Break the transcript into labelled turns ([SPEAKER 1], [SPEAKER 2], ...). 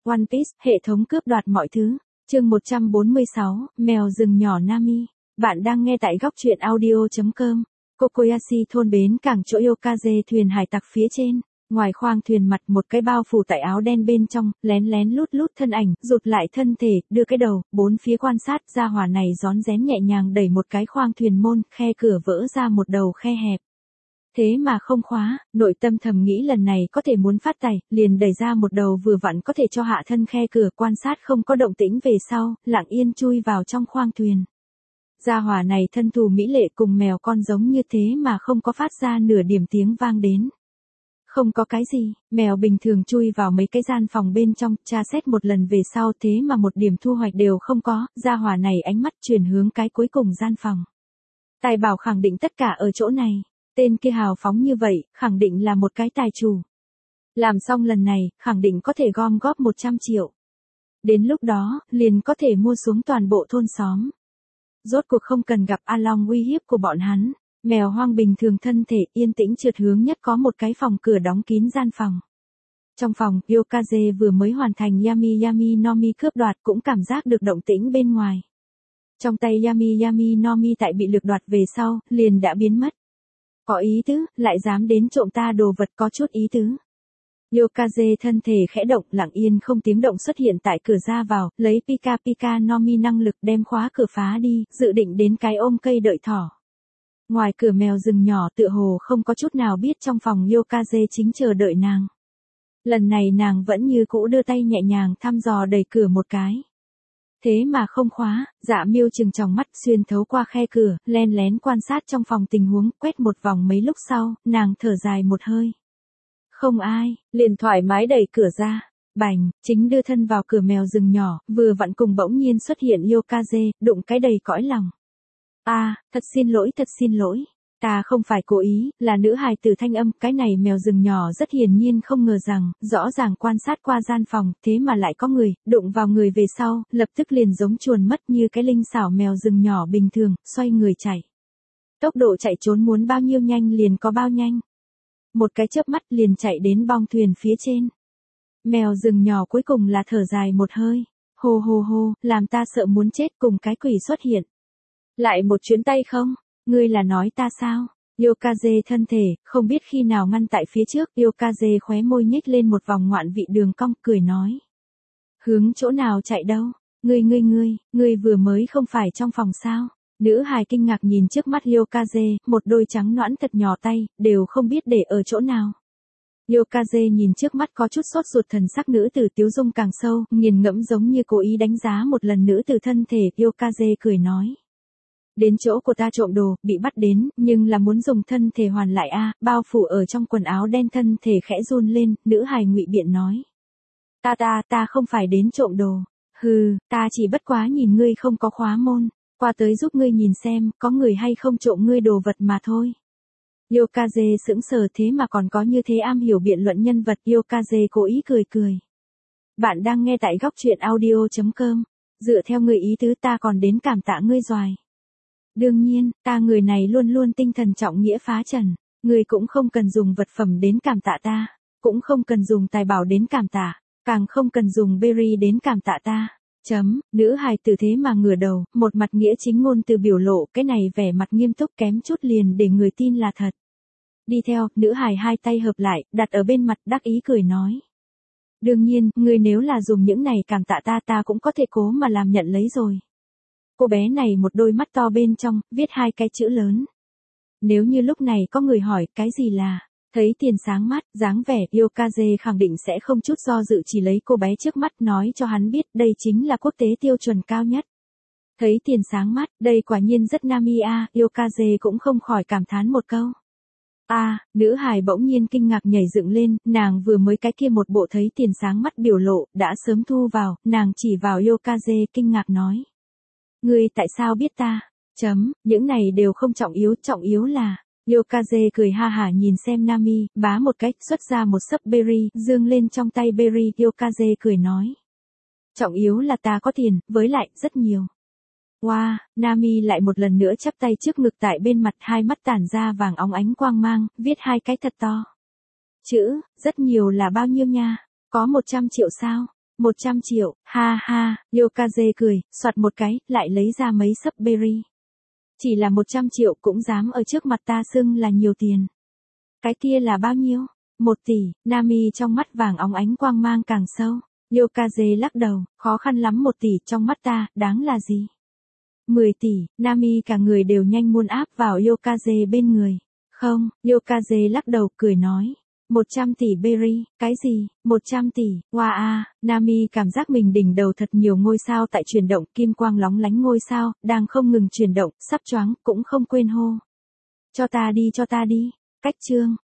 [SPEAKER 1] One Piece, hệ thống cướp đoạt mọi thứ. Chương 146, mèo rừng nhỏ Nami. Bạn đang nghe tại góc truyện audio.com. Kokoyashi thôn bến cảng chỗ Yokaze thuyền hải tặc phía trên. Ngoài khoang thuyền mặt một cái bao phủ tại áo đen bên trong, lén lén lút lút thân ảnh, rụt lại thân thể, đưa cái đầu, bốn phía quan sát, gia hỏa này rón rén nhẹ nhàng đẩy một cái khoang thuyền môn, khe cửa vỡ ra một đầu khe hẹp. Thế mà không khóa, nội tâm thầm nghĩ lần này có thể muốn phát tài, liền đẩy ra một đầu vừa vặn có thể cho hạ thân khe cửa, quan sát không có động tĩnh về sau, lặng yên chui vào trong khoang thuyền. Gia hỏa này thân thù mỹ lệ cùng mèo con giống như thế mà không có phát ra nửa điểm tiếng vang đến. Không có cái gì, mèo bình thường chui vào mấy cái gian phòng bên trong, tra xét một lần về sau thế mà một điểm thu hoạch đều không có, gia hỏa này ánh mắt chuyển hướng cái cuối cùng gian phòng. Tài bảo khẳng định tất cả ở chỗ này. Tên kia hào phóng như vậy, khẳng định là một cái tài chủ. Làm xong lần này, khẳng định có thể gom góp 100 triệu. Đến lúc đó, liền có thể mua xuống toàn bộ thôn xóm. Rốt cuộc không cần gặp A Long uy hiếp của bọn hắn. Mèo hoang bình thường thân thể yên tĩnh trượt hướng nhất có một cái phòng cửa đóng kín gian phòng. Trong phòng, Yokaze vừa mới hoàn thành Yami Nomi cướp đoạt cũng cảm giác được động tĩnh bên ngoài. Trong tay Yami Nomi tại bị lược đoạt về sau, liền đã biến mất. Có ý tứ, lại dám đến trộm ta đồ vật có chút ý tứ. Yokaze thân thể khẽ động, lặng yên không tiếng động xuất hiện tại cửa ra vào, lấy Pika Nomi năng lực đem khóa cửa phá đi, dự định đến cái ôm cây đợi thỏ. Ngoài cửa mèo rừng nhỏ tựa hồ không có chút nào biết trong phòng Yokaze chính chờ đợi nàng. Lần này nàng vẫn như cũ đưa tay nhẹ nhàng thăm dò đẩy cửa một cái. Thế mà không khóa, Dạ Miêu chừng tròng mắt xuyên thấu qua khe cửa, len lén quan sát trong phòng tình huống, quét một vòng mấy lúc sau, nàng thở dài một hơi. Không ai, liền thoải mái đẩy cửa ra. Bành, chính đưa thân vào cửa mèo rừng nhỏ, vừa vặn cùng bỗng nhiên xuất hiện Yokaze, đụng cái đầy cõi lòng. Thật xin lỗi. Ta không phải cố ý, là nữ hài tử thanh âm, cái này mèo rừng nhỏ rất hiển nhiên không ngờ rằng, rõ ràng quan sát qua gian phòng, thế mà lại có người, đụng vào người về sau, lập tức liền giống chuồn mất như cái linh xảo mèo rừng nhỏ bình thường, xoay người chạy. Tốc độ chạy trốn muốn bao nhiêu nhanh liền có bao nhanh. Một cái chớp mắt liền chạy đến bong thuyền phía trên. Mèo rừng nhỏ cuối cùng là thở dài một hơi, hô, làm ta sợ muốn chết cùng cái quỷ xuất hiện. Lại một chuyến tay không? Ngươi là nói ta sao? Yokaze thân thể, không biết khi nào ngăn tại phía trước, Yokaze khóe môi nhếch lên một vòng ngoạn vị đường cong, cười nói. Hướng chỗ nào chạy đâu? Ngươi vừa mới không phải trong phòng sao? Nữ hài kinh ngạc nhìn trước mắt Yokaze, một đôi trắng nõn thật nhỏ tay, đều không biết để ở chỗ nào. Yokaze nhìn trước mắt có chút sốt ruột thần sắc nữ tử tiếu dung càng sâu, nghiền ngẫm giống như cố ý đánh giá một lần nữ tử thân thể, Yokaze cười nói. Đến chỗ của ta trộm đồ, bị bắt đến, nhưng là muốn dùng thân thể hoàn lại bao phủ ở trong quần áo đen thân thể khẽ run lên, nữ hài ngụy biện nói. Ta không phải đến trộm đồ. Hừ, ta chỉ bất quá nhìn ngươi không có khóa môn, qua tới giúp ngươi nhìn xem, có người hay không trộm ngươi đồ vật mà thôi. Yokaze sững sờ thế mà còn có như thế am hiểu biện luận nhân vật, Yokaze cố ý cười. Bạn đang nghe tại góc truyện audio.com, dựa theo người ý tứ ta còn đến cảm tạ ngươi doài. Đương nhiên, ta người này luôn luôn tinh thần trọng nghĩa phá trần, ngươi cũng không cần dùng vật phẩm đến cảm tạ ta, cũng không cần dùng tài bảo đến cảm tạ, càng không cần dùng berry đến cảm tạ ta. Nữ hài tử thế mà ngửa đầu, một mặt nghĩa chính ngôn từ biểu lộ, cái này vẻ mặt nghiêm túc kém chút liền để người tin là thật. Đi theo, nữ hài hai tay hợp lại, đặt ở bên mặt đắc ý cười nói. Đương nhiên, ngươi nếu là dùng những này cảm tạ ta cũng có thể cố mà làm nhận lấy rồi. Cô bé này một đôi mắt to bên trong, viết hai cái chữ lớn. Nếu như lúc này có người hỏi cái gì là, thấy tiền sáng mắt, dáng vẻ, Yokaze khẳng định sẽ không chút do dự chỉ lấy cô bé trước mắt nói cho hắn biết đây chính là quốc tế tiêu chuẩn cao nhất. Thấy tiền sáng mắt, đây quả nhiên rất Nami Yokaze cũng không khỏi cảm thán một câu. Nữ hài bỗng nhiên kinh ngạc nhảy dựng lên, nàng vừa mới cái kia một bộ thấy tiền sáng mắt biểu lộ, đã sớm thu vào, nàng chỉ vào Yokaze kinh ngạc nói. Ngươi tại sao biết ta? Những này đều không trọng yếu là, Yokaze cười ha hả nhìn xem Nami, bá một cách, xuất ra một sấp berry, dương lên trong tay berry, Yokaze cười nói. Trọng yếu là ta có tiền, với lại, rất nhiều. Wow, Nami lại một lần nữa chắp tay trước ngực tại bên mặt, hai mắt tản ra vàng óng ánh quang mang, viết hai cái thật to. Chữ, rất nhiều là bao nhiêu nha? Có 100 triệu sao? 100 triệu, ha ha, Yokaze cười, soạt một cái, lại lấy ra mấy sấp berry. Chỉ là 100 triệu cũng dám ở trước mặt ta xưng là nhiều tiền. Cái kia là bao nhiêu? 1 tỷ, Nami trong mắt vàng óng ánh quang mang càng sâu. Yokaze lắc đầu, khó khăn lắm 1 tỷ trong mắt ta, đáng là gì? 10 tỷ, Nami cả người đều nhanh muốn áp vào Yokaze bên người. Không, Yokaze lắc đầu cười nói. 100 tỷ berry, cái gì, 100 tỷ, wow a, Nami cảm giác mình đỉnh đầu thật nhiều ngôi sao tại chuyển động, kim quang lóng lánh ngôi sao, đang không ngừng chuyển động, sắp choáng, cũng không quên hô. Cho ta đi, cách chương.